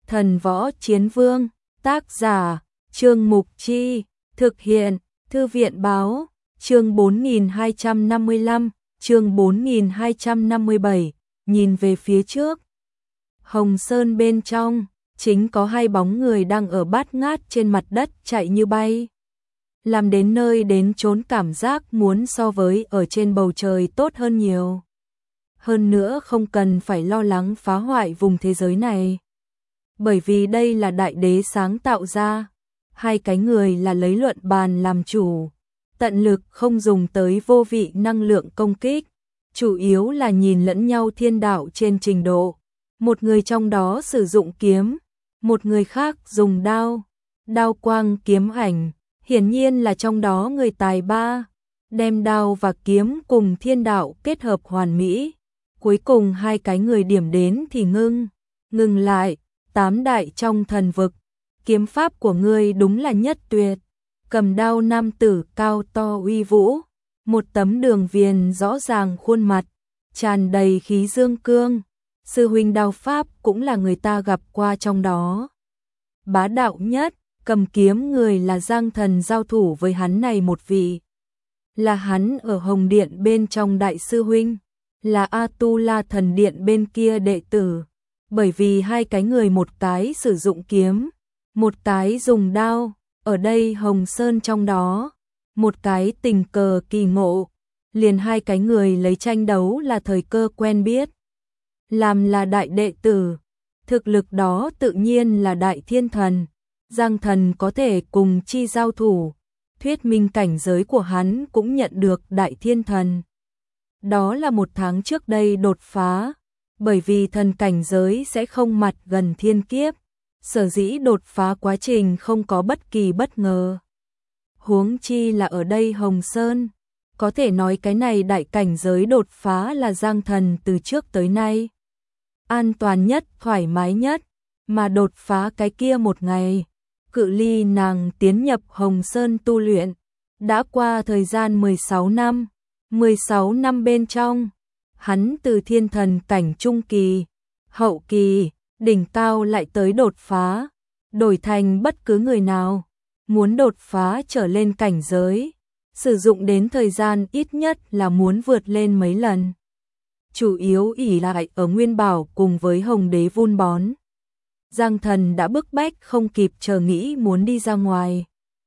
Thần Võ Chiến Vương, tác giả, Trương Mục Chi, thực hiện, Thư viện Báo, chương 4255, chương 4257, nhìn về phía trước. Hồng Sơn bên trong, chính có hai bóng người đang ở bát ngát trên mặt đất chạy như bay. Làm đến nơi đến chốn cảm giác muốn so với ở trên bầu trời tốt hơn nhiều. Hơn nữa không cần phải lo lắng phá hoại vùng thế giới này. Bởi vì đây là đại đế sáng tạo ra, hai cái người là lấy luận bàn làm chủ, tận lực không dùng tới vô vị năng lượng công kích, chủ yếu là nhìn lẫn nhau thiên đạo trên trình độ. Một người trong đó sử dụng kiếm, một người khác dùng đao, đao quang kiếm ảnh, hiển nhiên là trong đó người tài ba, đem đao và kiếm cùng thiên đạo kết hợp hoàn mỹ. Cuối cùng hai cái người điểm đến thì ngừng lại, tám đại trong thần vực, kiếm pháp của ngươi đúng là nhất tuyệt. Cầm đao nam tử cao to uy vũ, một tấm đường viền rõ ràng khuôn mặt, tràn đầy khí dương cương. Sư huynh đao pháp cũng là người ta gặp qua trong đó. Bá đạo nhất, cầm kiếm người là Giang Thần giao thủ với hắn này một vị. Là hắn ở Hồng Điện bên trong đại sư huynh, là A-tu-la thần điện bên kia đệ tử. Bởi vì hai cái người một cái sử dụng kiếm, một cái dùng đao, ở đây Hồng Sơn trong đó, một cái tình cờ kỳ ngộ, liền hai cái người lấy tranh đấu là thời cơ quen biết. Làm là đại đệ tử, thực lực đó tự nhiên là đại thiên thần, Giang Thần có thể cùng chi giao thủ, thuyết minh cảnh giới của hắn cũng nhận được đại thiên thần. Đó là một tháng trước đây đột phá, bởi vì thần cảnh giới sẽ không mặt gần thiên kiếp, sở dĩ đột phá quá trình không có bất kỳ bất ngờ. Huống chi là ở đây Hồng Sơn, có thể nói cái này đại cảnh giới đột phá là Giang Thần từ trước tới nay an toàn nhất, thoải mái nhất, mà đột phá cái kia một ngày, cự ly nàng tiến nhập Hồng Sơn tu luyện, đã qua thời gian 16 năm, 16 năm bên trong, hắn từ thiên thần cảnh trung kỳ, hậu kỳ, đỉnh cao lại tới đột phá, đổi thành bất cứ người nào, muốn đột phá trở lên cảnh giới, sử dụng đến thời gian ít nhất là muốn vượt lên mấy lần. Chủ yếu ỷ lại ở Nguyên Bảo cùng với Hồng Đế vun bón. Giang Thần đã bức bách không kịp chờ nghĩ muốn đi ra ngoài.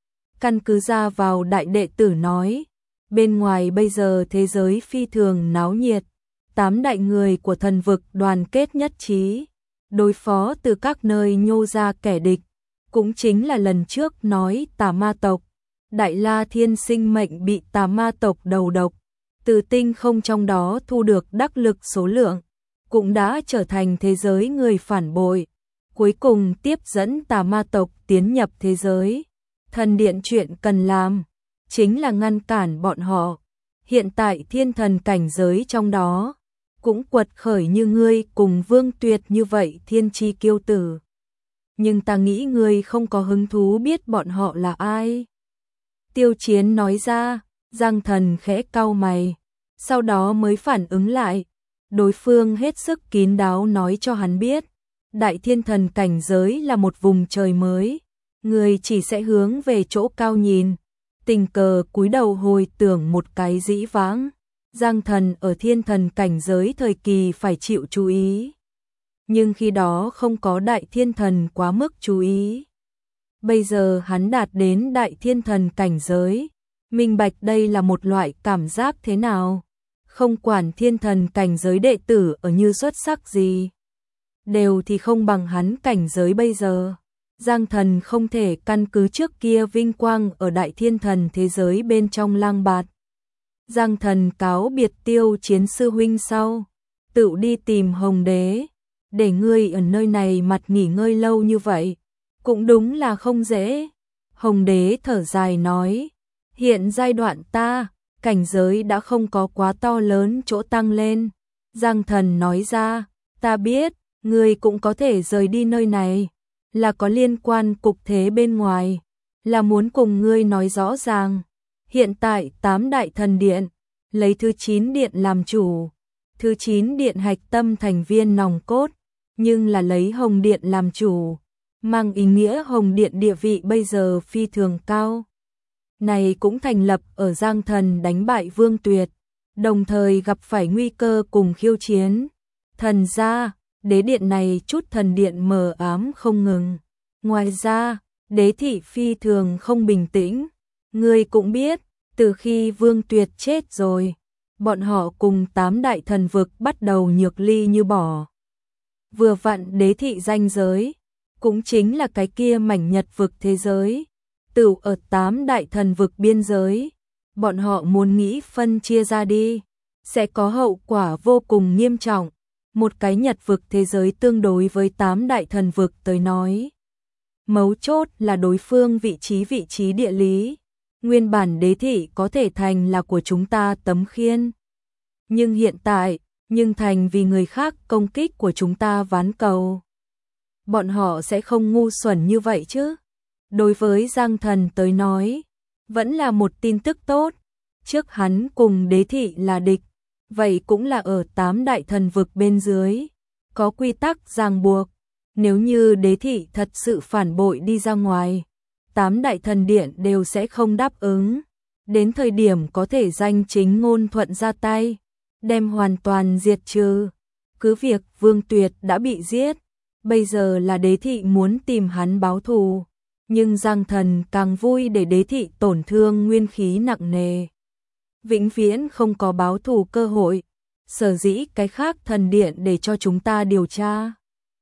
Căn cứ ra vào đại đệ tử nói, bên ngoài bây giờ thế giới phi thường náo nhiệt, tám đại người của thần vực đoàn kết nhất trí, đối phó từ các nơi nhô ra kẻ địch, cũng chính là lần trước nói tà ma tộc, Đại La Thiên sinh mệnh bị tà ma tộc đầu độc, từ tinh không trong đó thu được đắc lực số lượng, cũng đã trở thành thế giới người phản bội, cuối cùng tiếp dẫn tà ma tộc tiến nhập thế giới. Thần điện chuyện cần làm, chính là ngăn cản bọn họ, hiện tại thiên thần cảnh giới trong đó, cũng quật khởi như ngươi cùng Vương Tuyệt như vậy thiên chi kiêu tử. Nhưng ta nghĩ ngươi không có hứng thú biết bọn họ là ai. Tiêu Chiến nói ra, Giang Thần khẽ cau mày, sau đó mới phản ứng lại, đối phương hết sức kín đáo nói cho hắn biết, đại thiên thần cảnh giới là một vùng trời mới, người chỉ sẽ hướng về chỗ cao nhìn, tình cờ cúi đầu hồi tưởng một cái dĩ vãng, Giang Thần ở thiên thần cảnh giới thời kỳ phải chịu chú ý, nhưng khi đó không có đại thiên thần quá mức chú ý. Bây giờ hắn đạt đến đại thiên thần cảnh giới, minh bạch đây là một loại cảm giác thế nào, không quản thiên thần cảnh giới đệ tử ở như xuất sắc gì, đều thì không bằng hắn cảnh giới bây giờ. Giang Thần không thể căn cứ trước kia vinh quang ở đại thiên thần thế giới bên trong lang bạt. Giang Thần cáo biệt Tiêu Chiến sư huynh sau, tự đi tìm Hồng Đế, để ngươi ở nơi này mặt nghỉ ngơi lâu như vậy, cũng đúng là không dễ. Hồng Đế thở dài nói, hiện giai đoạn ta, cảnh giới đã không có quá to lớn chỗ tăng lên. Giang Thần nói ra, ta biết, ngươi cũng có thể rời đi nơi này, là có liên quan cục thế bên ngoài, là muốn cùng ngươi nói rõ ràng. Hiện tại 8 đại thần điện, lấy thứ 9 điện làm chủ, thứ 9 điện hạch tâm thành viên nòng cốt, nhưng là lấy Hồng Điện làm chủ, mang ý nghĩa Hồng Điện địa vị bây giờ phi thường cao. Này cũng thành lập ở Giang Thần đánh bại Vương Tuyệt, đồng thời gặp phải nguy cơ cùng khiêu chiến. Thần gia, đế điện này chút thần điện mờ ám không ngừng. Ngoài ra, đế thị phi thường không bình tĩnh. Ngươi cũng biết, từ khi Vương Tuyệt chết rồi, bọn họ cùng 8 đại thần vực bắt đầu nhược ly như bỏ. Vừa vặn đế thị ranh giới, cũng chính là cái kia mảnh nhật vực thế giới, tựu ở 8 đại thần vực biên giới, bọn họ muốn nghĩ phân chia ra đi, sẽ có hậu quả vô cùng nghiêm trọng. Một cái nhật vực thế giới tương đối với 8 đại thần vực tới nói. Mấu chốt là đối phương vị trí địa lý. Nguyên bản đế thị có thể thành là của chúng ta tấm khiên. Nhưng hiện tại, nhưng thành vì người khác công kích của chúng ta ván cầu. Bọn họ sẽ không ngu xuẩn như vậy chứ. Đối với Giang Thần tới nói, vẫn là một tin tức tốt. Trước hắn cùng đế thị là địch, vậy cũng là ở 8 đại thần vực bên dưới. Có quy tắc ràng buộc, nếu như đế thị thật sự phản bội đi ra ngoài, 8 đại thần điện đều sẽ không đáp ứng. Đến thời điểm có thể danh chính ngôn thuận ra tay, đem hoàn toàn diệt trừ. Cứ việc Vương Tuyệt đã bị giết, bây giờ là đế thị muốn tìm hắn báo thù, nhưng Giang Thần càng vui để đế thị tổn thương nguyên khí nặng nề. Vĩnh viễn không có báo thù cơ hội, sở dĩ cái khác thần điện để cho chúng ta điều tra.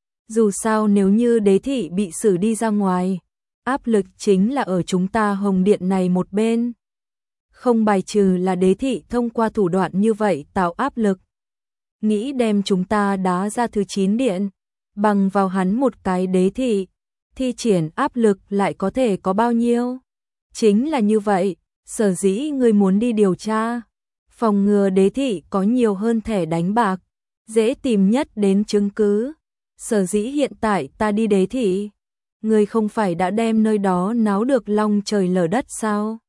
Dù sao nếu như đế thị bị xử đi ra ngoài, áp lực chính là ở chúng ta Hồng Điện này một bên. Không bài trừ là đế thị thông qua thủ đoạn như vậy tạo áp lực. Nghĩ đem chúng ta đá ra thứ 9 điện, bằng vào hắn một cái đế thị, thi triển áp lực lại có thể có bao nhiêu. Chính là như vậy, sở dĩ người muốn đi điều tra. Phòng ngừa đế thị có nhiều hơn thẻ đánh bạc, dễ tìm nhất đến chứng cứ. Sở dĩ hiện tại ta đi đế thị, người không phải đã đem nơi đó náo được long trời lở đất sao?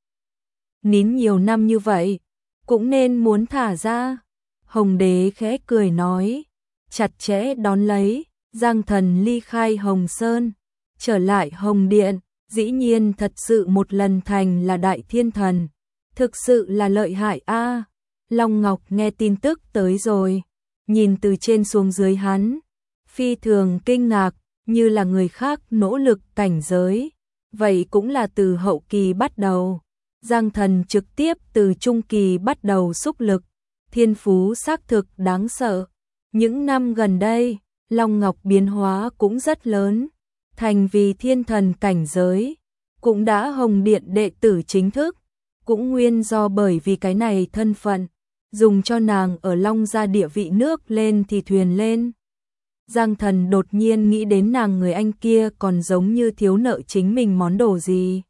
Nín nhiều năm như vậy, cũng nên muốn thả ra. Hồng đế khẽ cười nói, chặt chẽ đón lấy, Giang Thần ly khai Hồng Sơn, trở lại Hồng Điện, dĩ nhiên thật sự một lần thành là đại thiên thần, thực sự là lợi hại a. Long Ngọc nghe tin tức tới rồi, nhìn từ trên xuống dưới hắn, phi thường kinh ngạc, như là người khác nỗ lực cảnh giới, vậy cũng là từ hậu kỳ bắt đầu. Giang Thần trực tiếp từ trung kỳ bắt đầu xúc lực, thiên phú xác thực đáng sợ. Những năm gần đây, Long Ngọc biến hóa cũng rất lớn, thành vì thiên thần cảnh giới, cũng đã Hồng Điện đệ tử chính thức, cũng nguyên do bởi vì cái này thân phận, dùng cho nàng ở Long gia địa vị nước lên thì thuyền lên. Giang Thần đột nhiên nghĩ đến nàng người anh kia còn giống như thiếu nợ chính mình món đồ gì.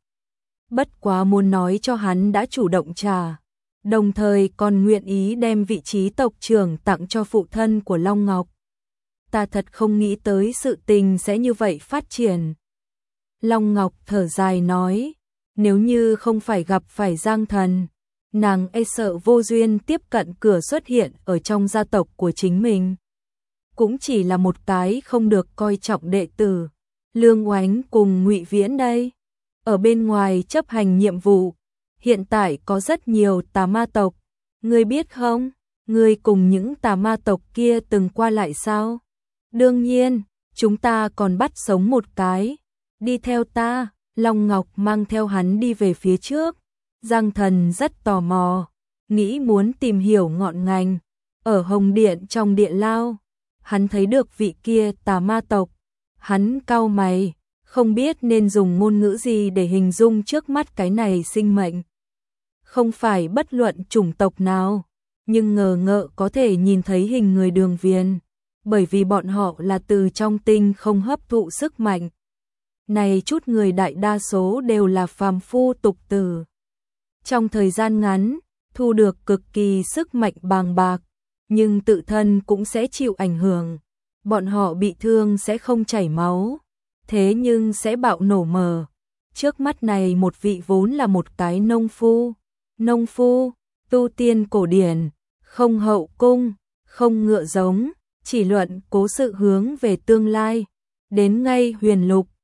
Bất quá muốn nói cho hắn đã chủ động trả, đồng thời còn nguyện ý đem vị trí tộc trưởng tặng cho phụ thân của Long Ngọc. Ta thật không nghĩ tới sự tình sẽ như vậy phát triển. Long Ngọc thở dài nói, nếu như không phải gặp phải Giang Thần, nàng e sợ vô duyên tiếp cận cửa xuất hiện ở trong gia tộc của chính mình. Cũng chỉ là một cái không được coi trọng đệ tử, Lương Oánh cùng Ngụy Viễn đây. Ở bên ngoài chấp hành nhiệm vụ, hiện tại có rất nhiều tà ma tộc, ngươi biết không? Ngươi cùng những tà ma tộc kia từng qua lại sao? Đương nhiên, chúng ta còn bắt sống một cái. Đi theo ta, Long Ngọc mang theo hắn đi về phía trước. Giang Thần rất tò mò, nghĩ muốn tìm hiểu ngọn ngành. Ở Hồng Điện trong địa lao, hắn thấy được vị kia tà ma tộc. Hắn cau mày, không biết nên dùng ngôn ngữ gì để hình dung trước mắt cái này sinh mệnh. Không phải bất luận chủng tộc nào, nhưng ngờ ngợ có thể nhìn thấy hình người đường viền, bởi vì bọn họ là từ trong tinh không hấp thụ sức mạnh. Này chút người đại đa số đều là phàm phu tục tử. Trong thời gian ngắn, thu được cực kỳ sức mạnh bàng bạc, nhưng tự thân cũng sẽ chịu ảnh hưởng. Bọn họ bị thương sẽ không chảy máu, thế nhưng sẽ bạo nổ mờ. Trước mắt này một vị vốn là một cái nông phu, tu tiên cổ điển, không hậu cung, không ngựa giống, chỉ luận cố sự hướng về tương lai. Đến ngay huyền lục,